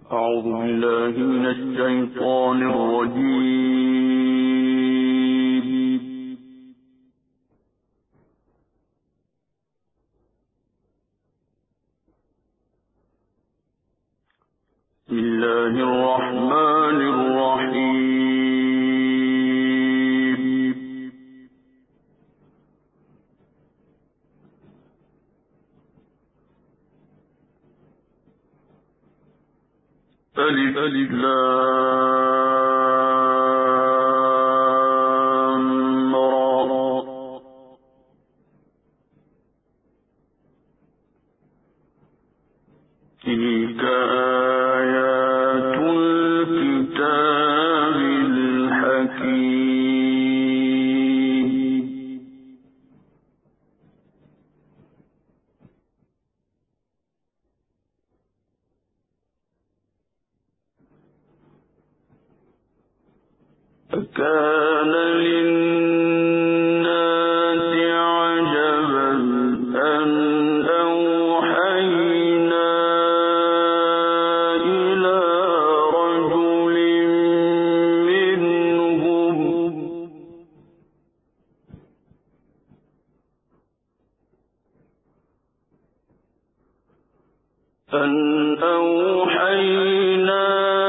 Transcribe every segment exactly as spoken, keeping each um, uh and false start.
أعوذ بالله من الشيطان الرجيم. بسم الله الرحمن الرحيم. ألف ألف لام را. تلك آيات الكتاب الحكيم. أكان للناس عجبا أن أوحينا إلى رجل منهم أن أوحينا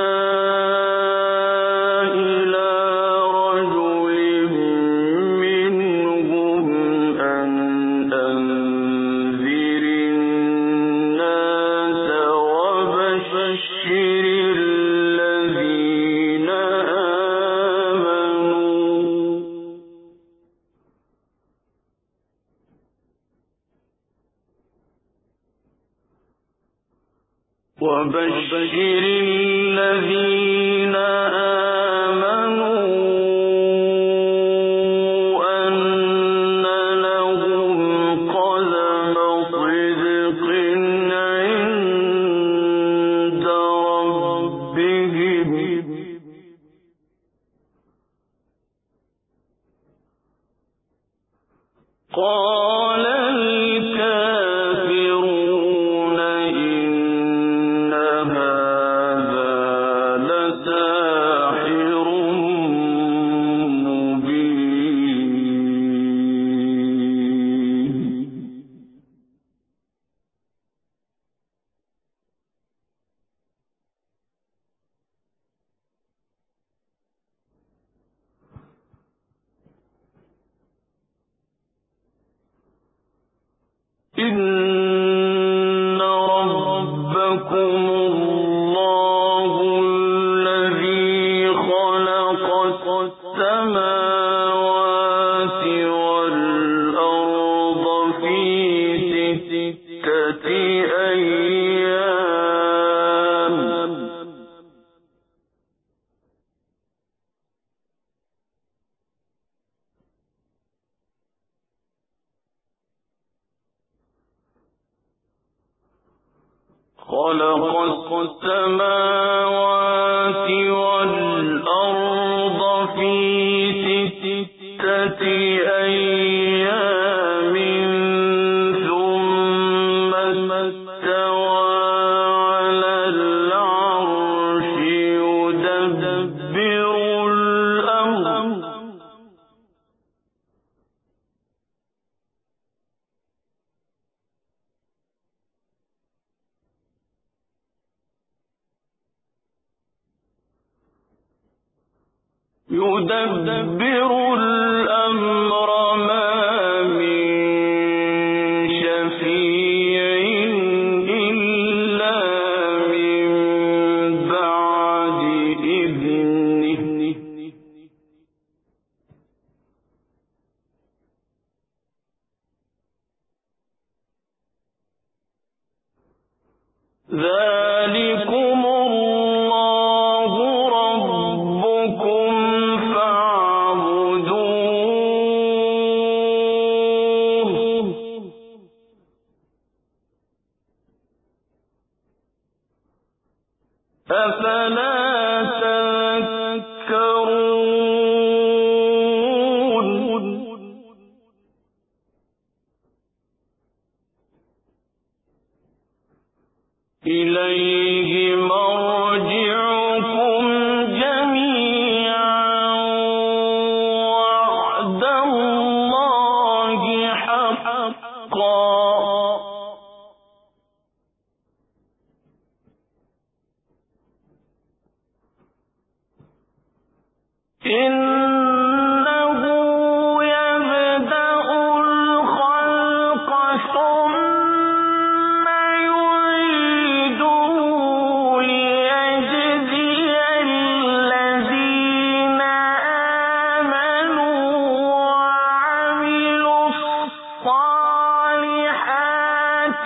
وبشر الذين آمنوا أن لهم قدم صدق عند ربهم. قال الكافرون إن هذا لساحر مبين. إن ربكم الله الذي خلق السماوات والأرض في ستة أيام خلق السماوات والأرض في ستة أيام ثم استوى على العرش يدبر الأمر يدبر الأمر ما من شفيع إلا من بعد إذنه. ذلكم الله ربكم فاعبدوه أفلا تذكرون. إليه مرجعكم جميعا وعد الله حقا إنه يبدأ الخلق ثم يعيده ليجزي الذين آمنوا وعملوا الصالحات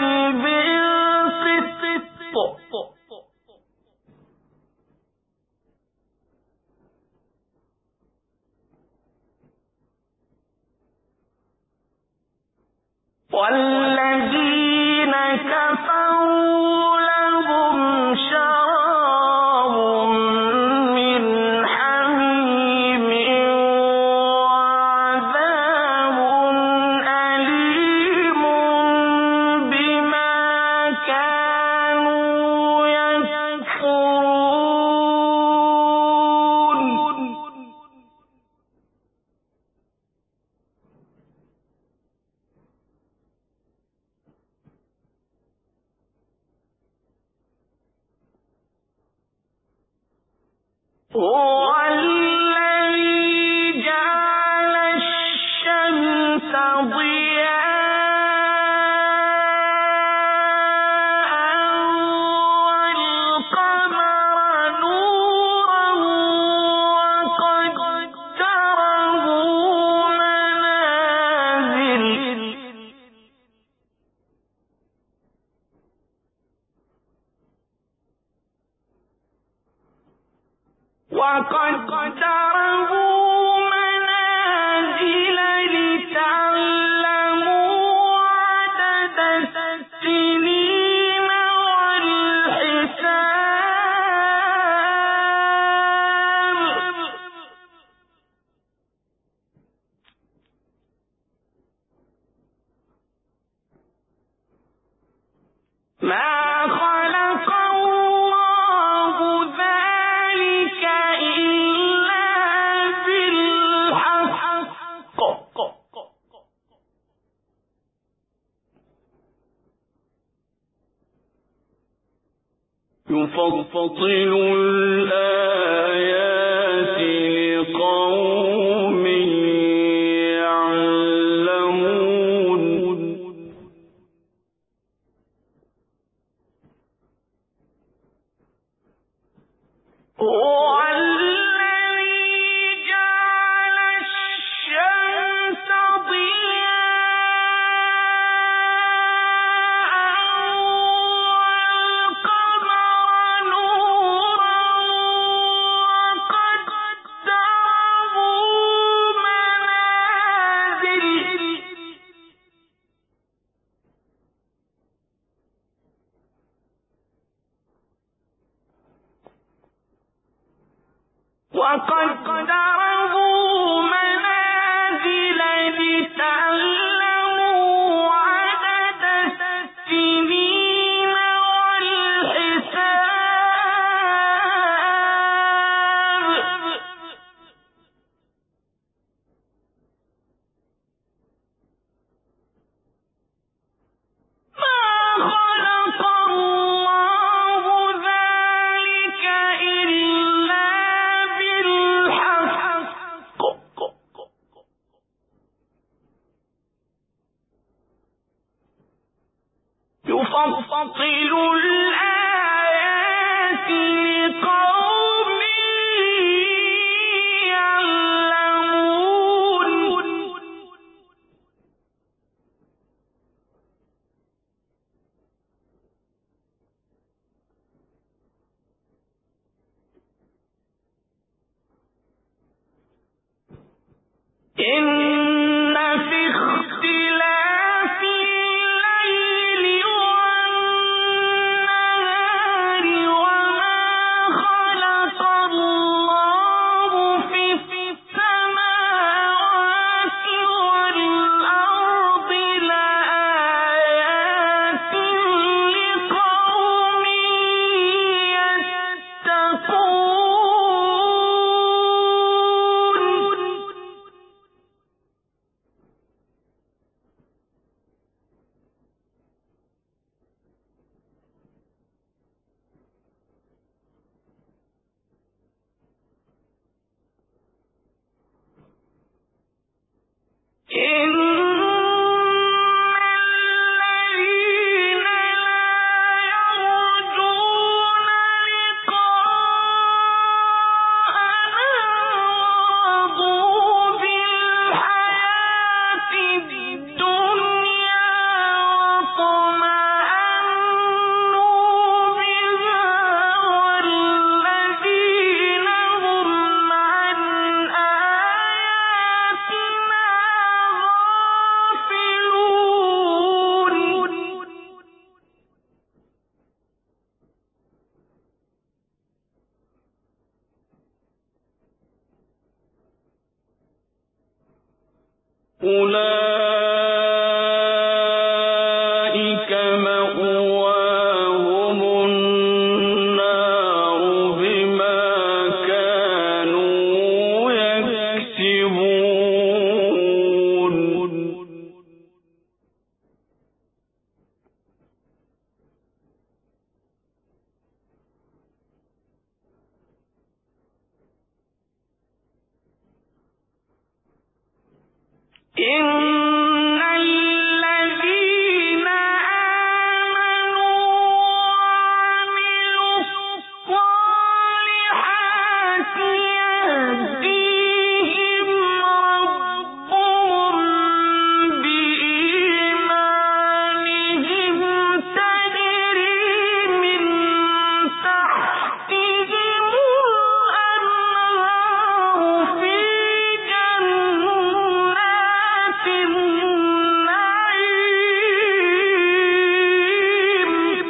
بالقسط والذين كفروا لهم شراب من حميم وعذاب أليم بما كانوا يكفرون هو الذي جعل الشمس ضياء والقمر نورا وقدره منازل وقدره منازل لتعلموا عدد السنين والحساب ما خلق الله ذلك إلا بالحق يفصل الآيات لقوم يعلمون هو الذي جعل الشمس ضياء والقمر نورا وقدره منازل وقدره منازل لتعلموا عدد السنين والحساب ما خلق الله ذلك إلا بالحق يفصل الآيات لقوم يعلمون إن في اختلاف الليل والنهار وما خلق الله في السماوات والأرض لآيات لقوم أولئك مأواهم النار بما كانوا يكسبون إن الذين آمنوا وعملوا الصالحات يهديهم ربهم بإيمانهم تجري من تحتهم الأنهار في جنات النعيم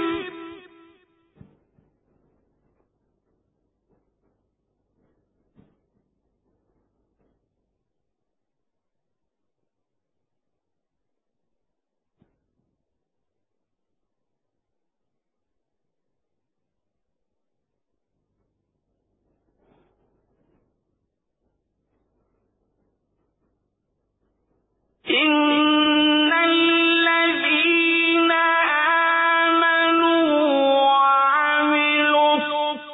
إن الذين آمنوا وعملوا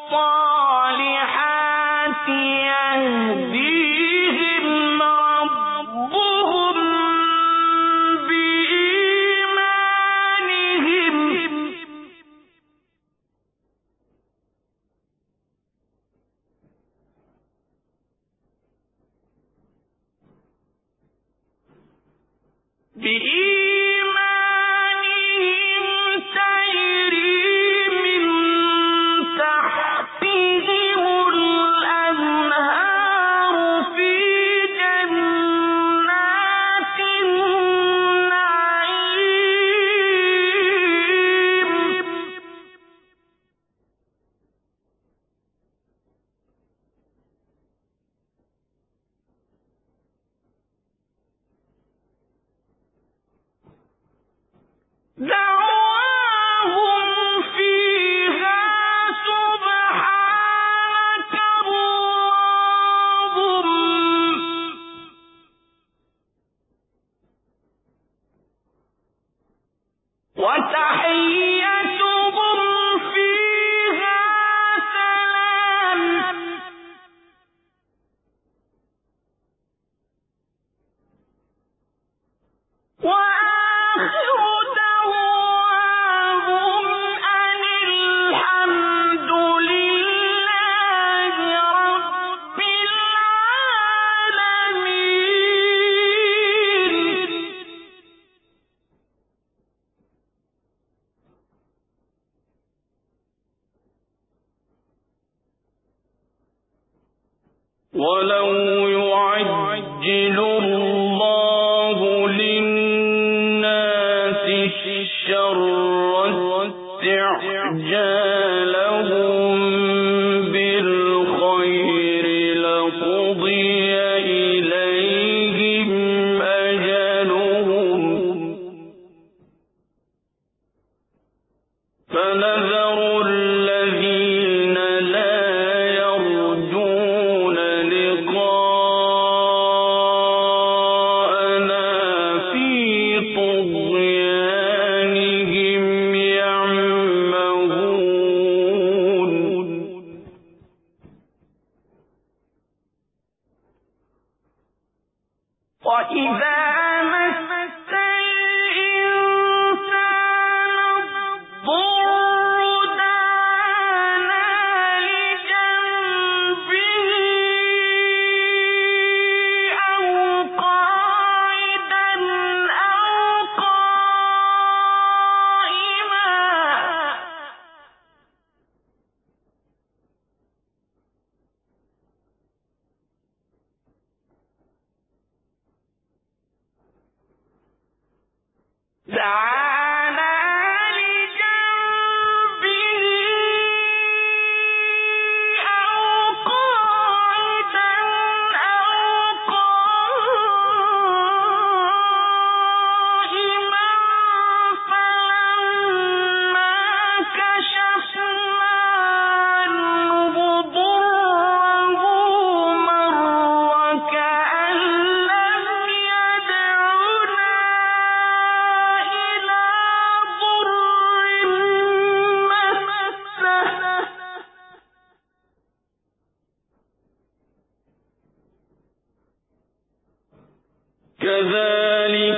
الصالحات يهديهم ربهم بإيمانهم بإيمانهم تجري من تحتهم الأنهار في جنات النعيم دعواهم فيها سبحانك اللهم وتحيتهم فيها سلام وآخر دعواهم أن الحمد لله رب العالمين ولو يعجل الله للناس الشر استعجالهم بالخير لقضي إليهم أجلهم فنذر الذين لا يرجون لقاءنا في طغيانهم يعمهون وإذا مس الإنسان الضر دعانا لجنبه أو قاعدا أو قائما دعانا لجنبه أو قاعدا أو قائما كذلك